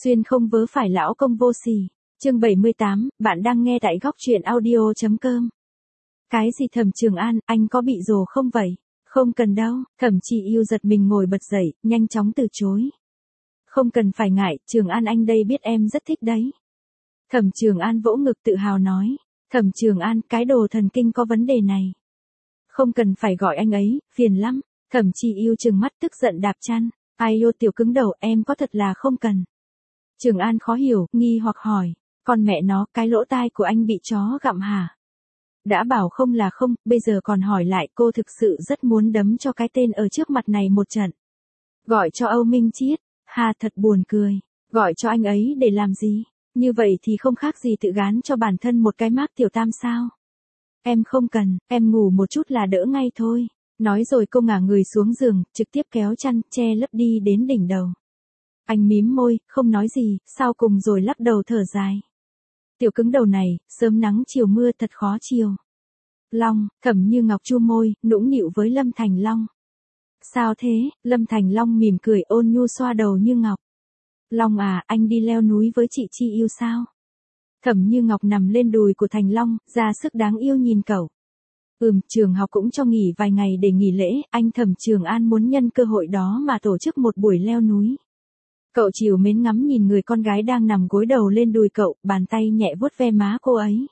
Xuyên không vớ phải lão công vô sỉ. Chương 78, bạn đang nghe tại góc truyện audio.com. Cái gì Thẩm Trường An, anh có bị rồ không vậy? Không cần đâu, Thẩm Chi Yêu giật mình ngồi bật dậy, nhanh chóng từ chối. Không cần phải ngại, Trường An anh đây biết em rất thích đấy. Thẩm Trường An vỗ ngực tự hào nói. Thẩm Trường An, cái đồ thần kinh có vấn đề này. Không cần phải gọi anh ấy, phiền lắm. Thẩm Chi Yêu trừng mắt tức giận đạp chăn. Ai yêu tiểu cứng đầu, em có thật là không cần. Trường An khó hiểu, nghi hoặc hỏi. Con mẹ nó, cái lỗ tai của anh bị chó gặm hả? Đã bảo không là không, bây giờ còn hỏi lại, cô thực sự rất muốn đấm cho cái tên ở trước mặt này một trận. Gọi cho Âu Minh Chiết, hà thật buồn cười. Gọi cho anh ấy để làm gì? Như vậy thì không khác gì tự gán cho bản thân một cái mác tiểu tam sao? Em không cần, em ngủ một chút là đỡ ngay thôi. Nói rồi cô ngả người xuống giường, trực tiếp kéo chăn, che lấp đi đến đỉnh đầu. Anh mím môi, không nói gì, sau cùng rồi lắc đầu thở dài. Tiểu cứng đầu này, sớm nắng chiều mưa thật khó chiều. Long, Thẩm Như Ngọc chu môi, nũng nịu với Lâm Thành Long. Sao thế? Lâm Thành Long mỉm cười ôn nhu xoa đầu Như Ngọc. Long à, anh đi leo núi với chị Chi Yêu sao? Thẩm Như Ngọc nằm lên đùi của Thành Long, ra sức đáng yêu nhìn cậu. Trường học cũng cho nghỉ vài ngày để nghỉ lễ, anh Thẩm Trường An muốn nhân cơ hội đó mà tổ chức một buổi leo núi. Cậu trìu mến ngắm nhìn người con gái đang nằm gối đầu lên đùi cậu, bàn tay nhẹ vuốt ve má cô ấy.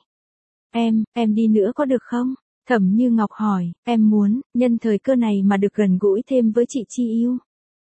Em đi nữa có được không? Thẩm Như Ngọc hỏi, em muốn, nhân thời cơ này mà được gần gũi thêm với chị Chi Yêu.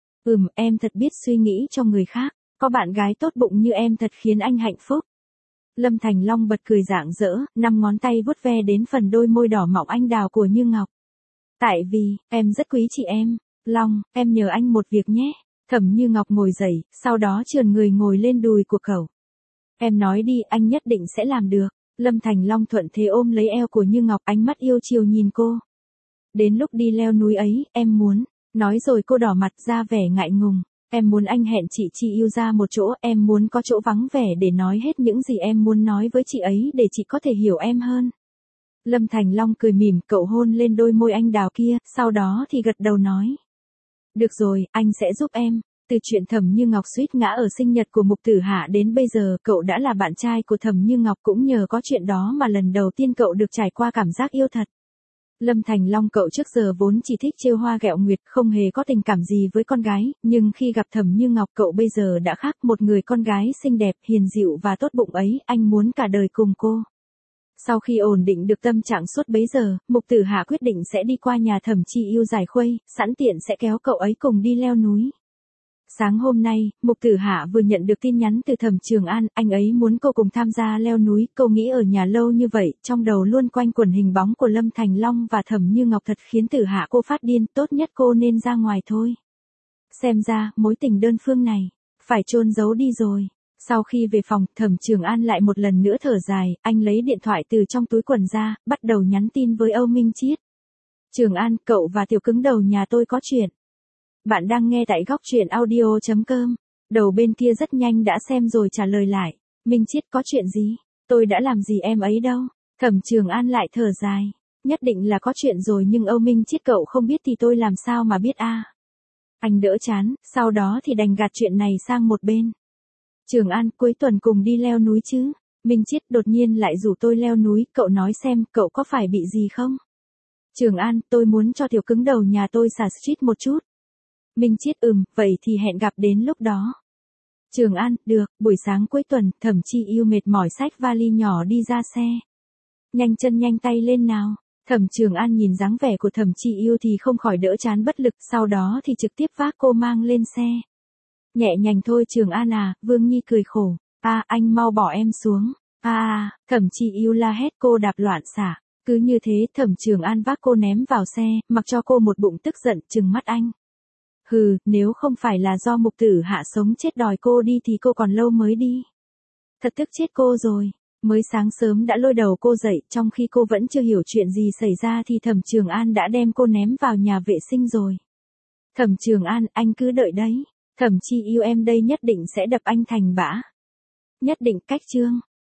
Em thật biết suy nghĩ cho người khác, có bạn gái tốt bụng như em thật khiến anh hạnh phúc. Lâm Thành Long bật cười rạng rỡ, 5 ngón tay vuốt ve đến phần đôi môi đỏ mọng anh đào của Như Ngọc. Tại vì, em rất quý chị em. Long, em nhờ anh một việc nhé. Thẩm Như Ngọc ngồi dậy, sau đó trườn người ngồi lên đùi của cậu. Em nói đi, anh nhất định sẽ làm được. Lâm Thành Long thuận thế ôm lấy eo của Như Ngọc, ánh mắt yêu chiều nhìn cô. Đến lúc đi leo núi ấy, em muốn. Nói rồi cô đỏ mặt ra vẻ ngại ngùng. Em muốn anh hẹn chị Chi Yêu ra một chỗ, em muốn có chỗ vắng vẻ để nói hết những gì em muốn nói với chị ấy để chị có thể hiểu em hơn. Lâm Thành Long cười mỉm, cậu hôn lên đôi môi anh đào kia, sau đó thì gật đầu nói. Được rồi, anh sẽ giúp em. Từ chuyện Thẩm Như Ngọc suýt ngã ở sinh nhật của Mục Tử Hạ đến bây giờ, cậu đã là bạn trai của Thẩm Như Ngọc, cũng nhờ có chuyện đó mà lần đầu tiên cậu được trải qua cảm giác yêu thật. Lâm Thành Long cậu trước giờ vốn chỉ thích trêu hoa ghẹo nguyệt, không hề có tình cảm gì với con gái, nhưng khi gặp Thẩm Như Ngọc cậu bây giờ đã khác, một người con gái xinh đẹp, hiền dịu và tốt bụng ấy, anh muốn cả đời cùng cô. Sau khi ổn định được tâm trạng suốt bấy giờ, Mục Tử Hạ quyết định sẽ đi qua nhà Thẩm Chi Yêu giải khuây, sẵn tiện sẽ kéo cậu ấy cùng đi leo núi. Sáng hôm nay, Mục Tử Hạ vừa nhận được tin nhắn từ Thẩm Trường An, anh ấy muốn cô cùng tham gia leo núi, cô nghĩ ở nhà lâu như vậy, trong đầu luôn quanh quẩn hình bóng của Lâm Thành Long và Thẩm Như Ngọc thật khiến Tử Hạ cô phát điên, tốt nhất cô nên ra ngoài thôi. Xem ra, mối tình đơn phương này, phải chôn giấu đi rồi. Sau khi về phòng, Thẩm Trường An lại một lần nữa thở dài, anh lấy điện thoại từ trong túi quần ra, bắt đầu nhắn tin với Âu Minh Chiết. Trường An, cậu và tiểu cứng đầu nhà tôi có chuyện. Bạn đang nghe tại góc truyện audio.com. Đầu bên kia rất nhanh đã xem rồi trả lời lại. Minh Chiết có chuyện gì? Tôi đã làm gì em ấy đâu. Thẩm Trường An lại thở dài. Nhất định là có chuyện rồi nhưng Âu Minh Chiết cậu không biết thì tôi làm sao mà biết a? Anh đỡ chán, sau đó thì đành gạt chuyện này sang một bên. Trường An, cuối tuần cùng đi leo núi chứ? Minh Chiết đột nhiên lại rủ tôi leo núi, cậu nói xem, cậu có phải bị gì không? Trường An, tôi muốn cho tiểu cứng đầu nhà tôi xả stress một chút. Minh Chiết vậy thì hẹn gặp đến lúc đó. Trường An, được, buổi sáng cuối tuần, Thẩm Chi Yêu mệt mỏi xách vali nhỏ đi ra xe. Nhanh chân nhanh tay lên nào. Thẩm Trường An nhìn dáng vẻ của Thẩm Chi Yêu thì không khỏi đỡ chán bất lực, sau đó thì trực tiếp vác cô mang lên xe. Nhẹ nhàng thôi Trường An à, Vương Nhi cười khổ. Anh mau bỏ em xuống. Thẩm Chi Yêu la hét, cô đạp loạn xả. Cứ như thế Thẩm Trường An vác cô ném vào xe, mặc cho cô một bụng tức giận trừng mắt anh. Nếu không phải là do Mục Tử Hạ sống chết đòi cô đi thì cô còn lâu mới đi. Thật tức chết cô rồi. Mới sáng sớm đã lôi đầu cô dậy, trong khi cô vẫn chưa hiểu chuyện gì xảy ra thì Thẩm Trường An đã đem cô ném vào nhà vệ sinh rồi. Thẩm Trường An, anh cứ đợi đấy. Thẩm Chi Yêu em đây nhất định sẽ đập anh thành bã. Nhất định, cách chương.